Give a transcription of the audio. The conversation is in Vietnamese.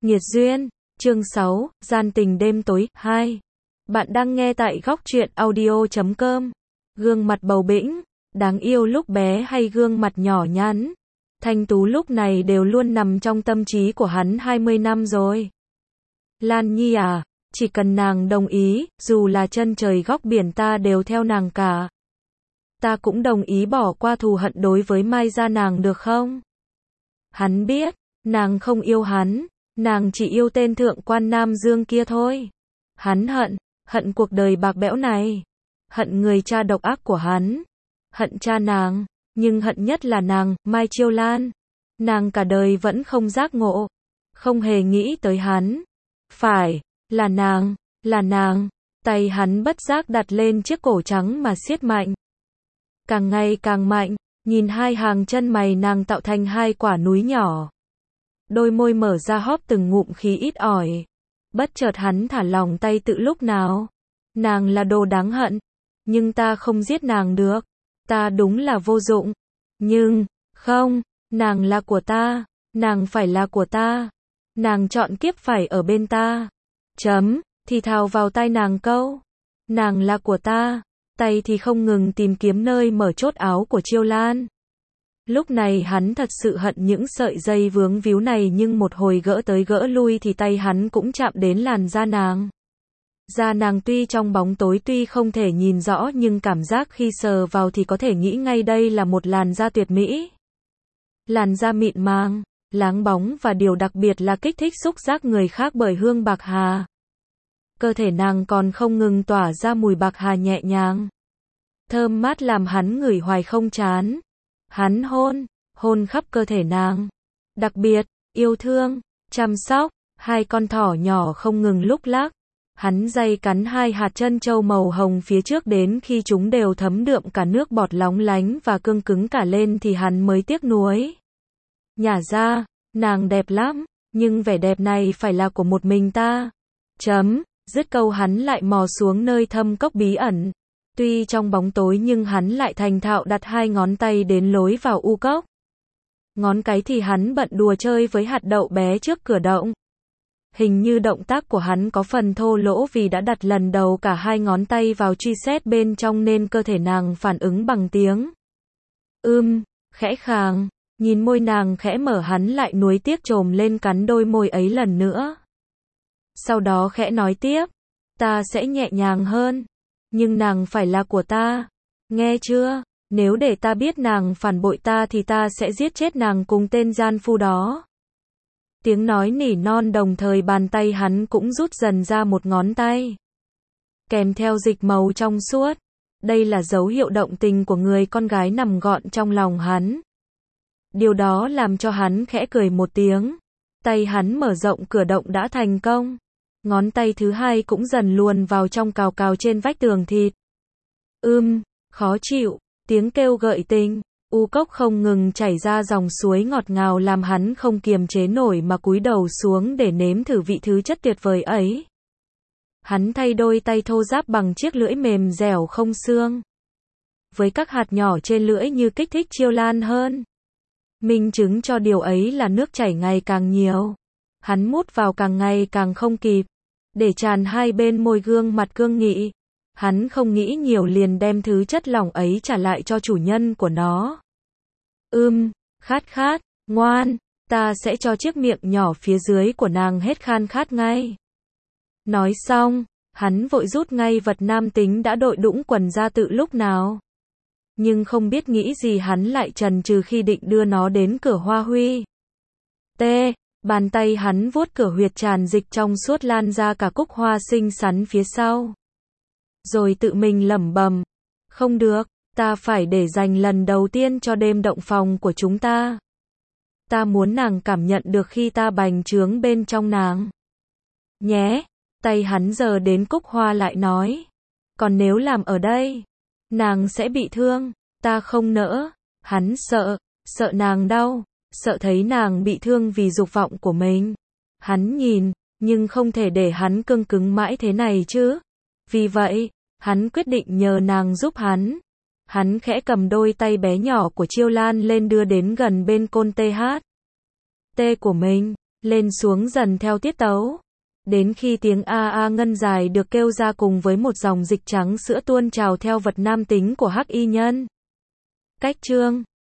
Nghiệt duyên, chương 6, gian tình đêm tối, 2. Bạn đang nghe tại góc truyện audio.com. Gương mặt bầu bĩnh, đáng yêu lúc bé hay gương mặt nhỏ nhắn, thanh tú lúc này đều luôn nằm trong tâm trí của hắn 20 năm rồi. Lan Nhi à, chỉ cần nàng đồng ý, dù là chân trời góc biển ta đều theo nàng cả. Ta cũng đồng ý bỏ qua thù hận đối với Mai Gia nàng được không? Hắn biết, nàng không yêu hắn, nàng chỉ yêu tên thượng quan Nam Dương kia thôi. Hắn hận cuộc đời bạc bẽo này, hận người cha độc ác của hắn, hận cha nàng, nhưng hận nhất là nàng, Mai Chiêu Lan. Nàng cả đời vẫn không giác ngộ, không hề nghĩ tới hắn. Phải, là nàng, tay hắn bất giác đặt lên chiếc cổ trắng mà siết mạnh. Càng ngày càng mạnh, nhìn hai hàng chân mày nàng tạo thành hai quả núi nhỏ. Đôi môi mở ra hóp từng ngụm khí ít ỏi. Bất chợt hắn thả lỏng tay tự lúc nào. Nàng là đồ đáng hận, nhưng ta không giết nàng được. Ta đúng là vô dụng. Nhưng, không, nàng là của ta, nàng phải là của ta. Nàng chọn kiếp phải ở bên ta. Thì thào vào tai nàng câu. Nàng là của ta. Tay thì không ngừng tìm kiếm nơi mở chốt áo của Chiêu Lan. Lúc này hắn thật sự hận những sợi dây vướng víu này, nhưng một hồi gỡ tới gỡ lui thì tay hắn cũng chạm đến làn da nàng. Da nàng tuy trong bóng tối, tuy không thể nhìn rõ, nhưng cảm giác khi sờ vào thì có thể nghĩ ngay đây là một làn da tuyệt mỹ. Làn da mịn màng, láng bóng và điều đặc biệt là kích thích xúc giác người khác bởi hương bạc hà. Cơ thể nàng còn không ngừng tỏa ra mùi bạc hà nhẹ nhàng, thơm mát làm hắn ngửi hoài không chán. Hắn hôn khắp cơ thể nàng, đặc biệt, yêu thương, chăm sóc, hai con thỏ nhỏ không ngừng lúc lắc. Hắn day cắn hai hạt trân châu màu hồng phía trước đến khi chúng đều thấm đượm cả nước bọt lóng lánh và cương cứng cả lên thì hắn mới tiếc nuối. Nhả ra, nàng đẹp lắm, nhưng vẻ đẹp này phải là của một mình ta. Dứt câu hắn lại mò xuống nơi thâm cốc bí ẩn. Tuy trong bóng tối nhưng hắn lại thành thạo đặt hai ngón tay đến lối vào u cốc. Ngón cái thì hắn bận đùa chơi với hạt đậu bé trước cửa động. Hình như động tác của hắn có phần thô lỗ vì đã đặt lần đầu cả hai ngón tay vào truy xét bên trong nên cơ thể nàng phản ứng bằng tiếng khẽ khàng. Nhìn môi nàng khẽ mở, hắn lại nuối tiếc chồm lên cắn đôi môi ấy lần nữa. Sau đó khẽ nói tiếp, ta sẽ nhẹ nhàng hơn, nhưng nàng phải là của ta, nghe chưa? Nếu để ta biết nàng phản bội ta thì ta sẽ giết chết nàng cùng tên gian phu đó. Tiếng nói nỉ non, đồng thời bàn tay hắn cũng rút dần ra một ngón tay, kèm theo dịch màu trong suốt. Đây là dấu hiệu động tình của người con gái nằm gọn trong lòng hắn. Điều đó làm cho hắn khẽ cười một tiếng. Tay hắn mở rộng cửa động đã thành công. Ngón tay thứ hai cũng dần luồn vào trong, cào cào trên vách tường thịt. Khó chịu, tiếng kêu gợi tình. U cốc không ngừng chảy ra dòng suối ngọt ngào làm hắn không kiềm chế nổi mà cúi đầu xuống để nếm thử vị thứ chất tuyệt vời ấy. Hắn thay đôi tay thô ráp bằng chiếc lưỡi mềm dẻo không xương, với các hạt nhỏ trên lưỡi như kích thích Chiêu Lan hơn. Minh chứng cho điều ấy là nước chảy ngày càng nhiều. Hắn mút vào càng ngày càng không kịp, để tràn hai bên môi gương mặt cương nghị. Hắn không nghĩ nhiều liền đem thứ chất lỏng ấy trả lại cho chủ nhân của nó. Khát, ngoan, ta sẽ cho chiếc miệng nhỏ phía dưới của nàng hết khan khát ngay. Nói xong, hắn vội rút ngay vật nam tính đã đội đũng quần ra tự lúc nào. Nhưng không biết nghĩ gì hắn lại chần chừ khi định đưa nó đến cửa hoa huy. Bàn tay hắn vuốt cửa huyệt, tràn dịch trong suốt lan ra cả cúc hoa xinh xắn phía sau. Rồi tự mình lẩm bẩm, không được, ta phải để dành lần đầu tiên cho đêm động phòng của chúng ta. Ta muốn nàng cảm nhận được khi ta bành trướng bên trong nàng. Nhé, tay hắn giờ đến cúc hoa lại nói. Còn nếu làm ở đây, nàng sẽ bị thương, ta không nỡ. Hắn sợ nàng đau, sợ thấy nàng bị thương vì dục vọng của mình. Hắn nhìn, nhưng không thể để hắn cương cứng mãi thế này chứ. Vì vậy, hắn quyết định nhờ nàng giúp hắn. Hắn khẽ cầm đôi tay bé nhỏ của Chiêu Lan lên đưa đến gần bên côn TH. T của mình, lên xuống dần theo tiết tấu. Đến khi tiếng a a ngân dài được kêu ra cùng với một dòng dịch trắng sữa tuôn trào theo vật nam tính của hắc y nhân. Cách chương